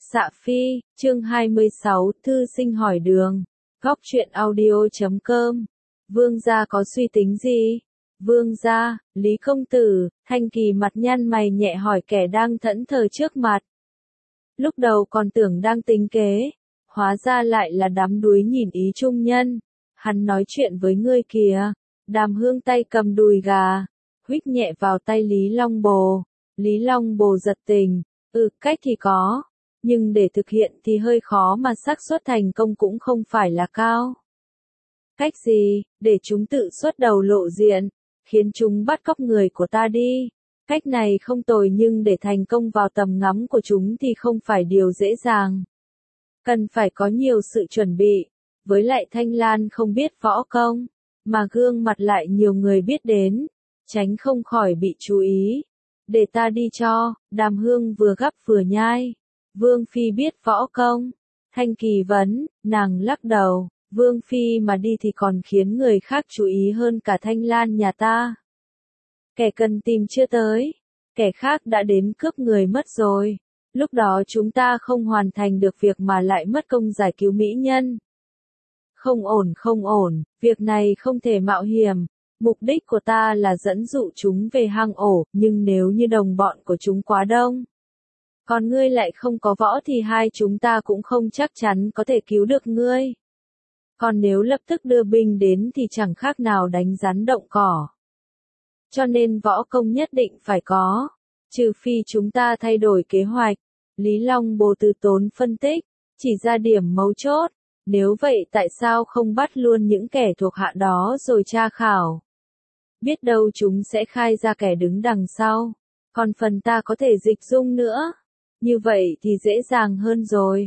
Xạ Phi, chương 26, thư sinh hỏi đường. Góc truyện audio.com. Vương gia có suy tính gì? Vương gia, Lý công tử, Thanh Kỳ mặt nhăn mày nhẹ hỏi kẻ đang thẫn thờ trước mặt. Lúc đầu còn tưởng đang tính kế, hóa ra lại là đám đuối nhìn ý trung nhân. Hắn nói chuyện với ngươi kìa. Đàm Hương tay cầm đùi gà, huých nhẹ vào tay Lý Long Bồ. Lý Long Bồ giật tình, cách thì có, nhưng để thực hiện thì hơi khó mà xác suất thành công cũng không phải là cao. Cách gì? Để chúng tự xuất đầu lộ diện, khiến chúng bắt cóc người của ta đi. Cách này không tồi nhưng để thành công vào tầm ngắm của chúng thì không phải điều dễ dàng. Cần phải có nhiều sự chuẩn bị, với lại Thanh Lan không biết võ công, mà gương mặt lại nhiều người biết đến, tránh không khỏi bị chú ý. Để ta đi cho. Đàm Hương vừa gắp vừa nhai. Vương Phi biết võ công. Thanh Kỳ vấn, nàng lắc đầu, Vương Phi mà đi thì còn khiến người khác chú ý hơn cả Thanh Lan nhà ta. Kẻ cần tìm chưa tới, kẻ khác đã đến cướp người mất rồi. Lúc đó chúng ta không hoàn thành được việc mà lại mất công giải cứu mỹ nhân. Không ổn, việc này không thể mạo hiểm. Mục đích của ta là dẫn dụ chúng về hang ổ, nhưng nếu như đồng bọn của chúng quá đông, còn ngươi lại không có võ thì hai chúng ta cũng không chắc chắn có thể cứu được ngươi. Còn nếu lập tức đưa binh đến thì chẳng khác nào đánh rắn động cỏ. Cho nên võ công nhất định phải có, trừ phi chúng ta thay đổi kế hoạch. Lý Long Bồ từ tốn phân tích, chỉ ra điểm mấu chốt. Nếu vậy tại sao không bắt luôn những kẻ thuộc hạ đó rồi tra khảo? Biết đâu chúng sẽ khai ra kẻ đứng đằng sau. Còn phần ta có thể dịch dung nữa. Như vậy thì dễ dàng hơn rồi.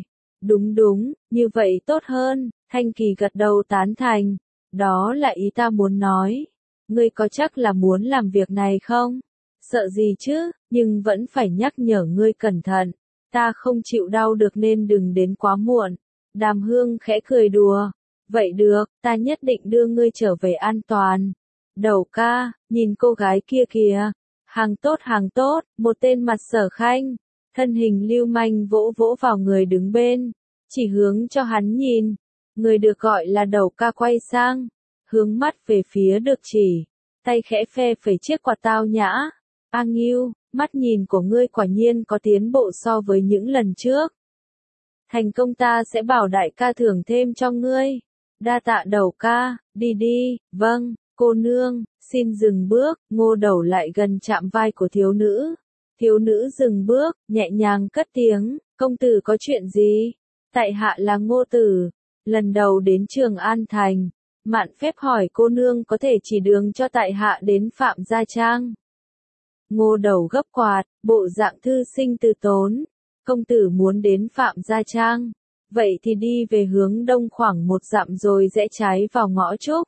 Đúng, như vậy tốt hơn. Thanh Kỳ gật đầu tán thành. Đó là ý ta muốn nói. Ngươi có chắc là muốn làm việc này không? Sợ gì chứ, nhưng vẫn phải nhắc nhở ngươi cẩn thận. Ta không chịu đau được nên đừng đến quá muộn. Đàm Hương khẽ cười đùa. Vậy được, ta nhất định đưa ngươi trở về an toàn. Đầu ca, nhìn cô gái kia kìa. Hàng tốt, một tên mặt Sở Khanh. Thân hình lưu manh vỗ vỗ vào người đứng bên. Chỉ hướng cho hắn nhìn. Người được gọi là Đầu ca quay sang. Hướng mắt về phía được chỉ. Tay khẽ phe phẩy chiếc quạt tao nhã. A Ngưu, mắt nhìn của ngươi quả nhiên có tiến bộ so với những lần trước. Thành công ta sẽ bảo đại ca thưởng thêm cho ngươi. Đa tạ Đầu ca, đi, vâng, cô nương, xin dừng bước. Ngô Đầu lại gần chạm vai của thiếu nữ. Thiếu nữ dừng bước, nhẹ nhàng cất tiếng, công tử có chuyện gì? Tại hạ là Ngô Tử, lần đầu đến Trường An Thành. Mạn phép hỏi cô nương có thể chỉ đường cho tại hạ đến Phạm Gia Trang. Ngô Đầu gấp quạt, bộ dạng thư sinh từ tốn. Công tử muốn đến Phạm Gia Trang. Vậy thì đi về hướng đông khoảng 1 dặm rồi rẽ trái vào ngõ Trúc.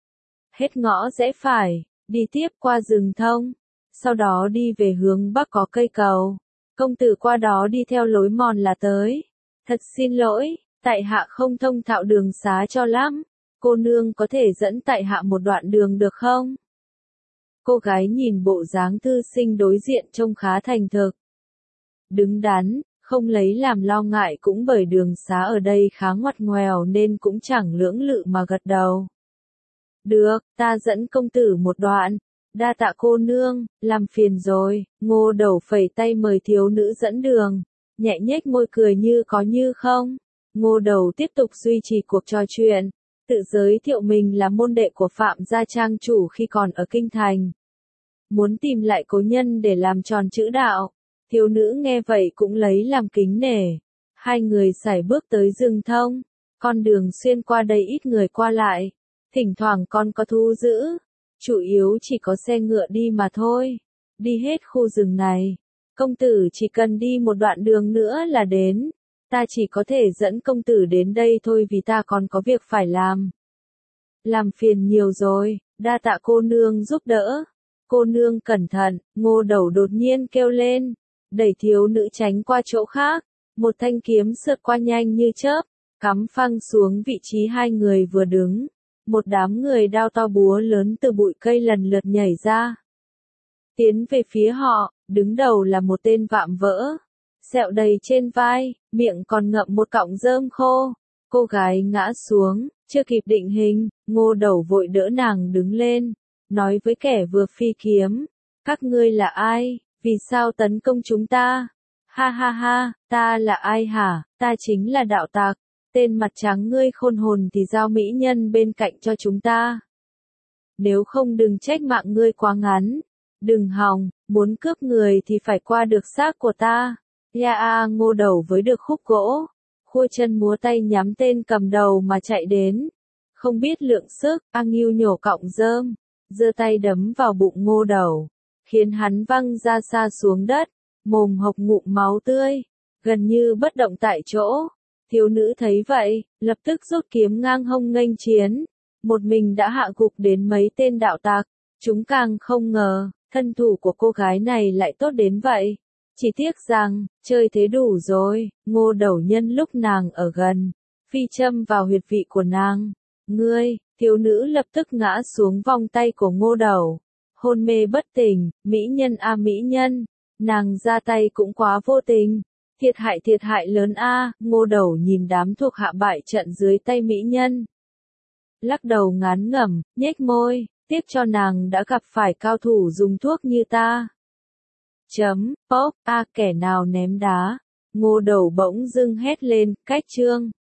Hết ngõ rẽ phải, đi tiếp qua rừng thông. Sau đó đi về hướng bắc có cây cầu. Công tử qua đó đi theo lối mòn là tới. Thật xin lỗi, tại hạ không thông thạo đường xá cho lắm. Cô nương có thể dẫn tại hạ một đoạn đường được không? Cô gái nhìn bộ dáng thư sinh đối diện trông khá thành thực. Đứng đắn, không lấy làm lo ngại cũng bởi đường xá ở đây khá ngoặt ngoèo nên cũng chẳng lưỡng lự mà gật đầu. Được, ta dẫn công tử một đoạn. Đa tạ cô nương, làm phiền rồi. Ngô Đầu phẩy tay mời thiếu nữ dẫn đường. Nhẹ nhếch môi cười như có như không. Ngô Đầu tiếp tục duy trì cuộc trò chuyện. Tự giới thiệu mình là môn đệ của Phạm Gia Trang chủ khi còn ở Kinh Thành. Muốn tìm lại cố nhân để làm tròn chữ đạo. Thiếu nữ nghe vậy cũng lấy làm kính nể. Hai người sải bước tới rừng thông. Con đường xuyên qua đây ít người qua lại. Thỉnh thoảng còn có thú dữ. Chủ yếu chỉ có xe ngựa đi mà thôi. Đi hết khu rừng này. Công tử chỉ cần đi một đoạn đường nữa là đến. Ta chỉ có thể dẫn công tử đến đây thôi vì ta còn có việc phải làm. Làm phiền nhiều rồi, đa tạ cô nương giúp đỡ. Cô nương cẩn thận, Ngô Đầu đột nhiên kêu lên. Đẩy thiếu nữ tránh qua chỗ khác. Một thanh kiếm sượt qua nhanh như chớp. Cắm phăng xuống vị trí hai người vừa đứng. Một đám người đao to búa lớn từ bụi cây lần lượt nhảy ra. Tiến về phía họ, đứng đầu là một tên vạm vỡ. sẹo đầy trên vai, miệng còn ngậm một cọng rơm khô. Cô gái ngã xuống, chưa kịp định hình, Ngô Đầu vội đỡ nàng đứng lên, nói với kẻ vừa phi kiếm, các ngươi là ai, vì sao tấn công chúng ta? Ha ha ha, ta là ai hả, ta chính là đạo tặc, tên mặt trắng ngươi khôn hồn thì giao mỹ nhân bên cạnh cho chúng ta. Nếu không đừng trách mạng ngươi quá ngắn, đừng hòng, muốn cướp người thì phải qua được xác của ta. Ngô Đầu với được khúc gỗ, khua chân múa tay nhắm tên cầm đầu mà chạy đến. Không biết lượng sức, A Ngưu nhổ cọng rơm, giơ tay đấm vào bụng Ngô Đầu, khiến hắn văng ra xa xuống đất, mồm hộc ngụm máu tươi, gần như bất động tại chỗ. Thiếu nữ thấy vậy, lập tức rút kiếm ngang hông nghênh chiến, một mình đã hạ gục đến mấy tên đạo tặc. Chúng càng không ngờ, thân thủ của cô gái này lại tốt đến vậy. Chỉ tiếc rằng, chơi thế đủ rồi, Ngô Đầu nhân lúc nàng ở gần, phi châm vào huyệt vị của nàng. Ngươi, thiếu nữ lập tức ngã xuống vòng tay của Ngô Đầu, hôn mê bất tỉnh. Mỹ nhân a mỹ nhân, nàng ra tay cũng quá vô tình, thiệt hại lớn a. Ngô Đầu nhìn đám thuộc hạ bại trận dưới tay mỹ nhân, lắc đầu ngán ngẩm, nhếch môi, tiếc cho nàng đã gặp phải cao thủ dùng thuốc như ta. Pop, kẻ nào ném đá? Ngô Đầu bỗng dưng hét lên, cách chương.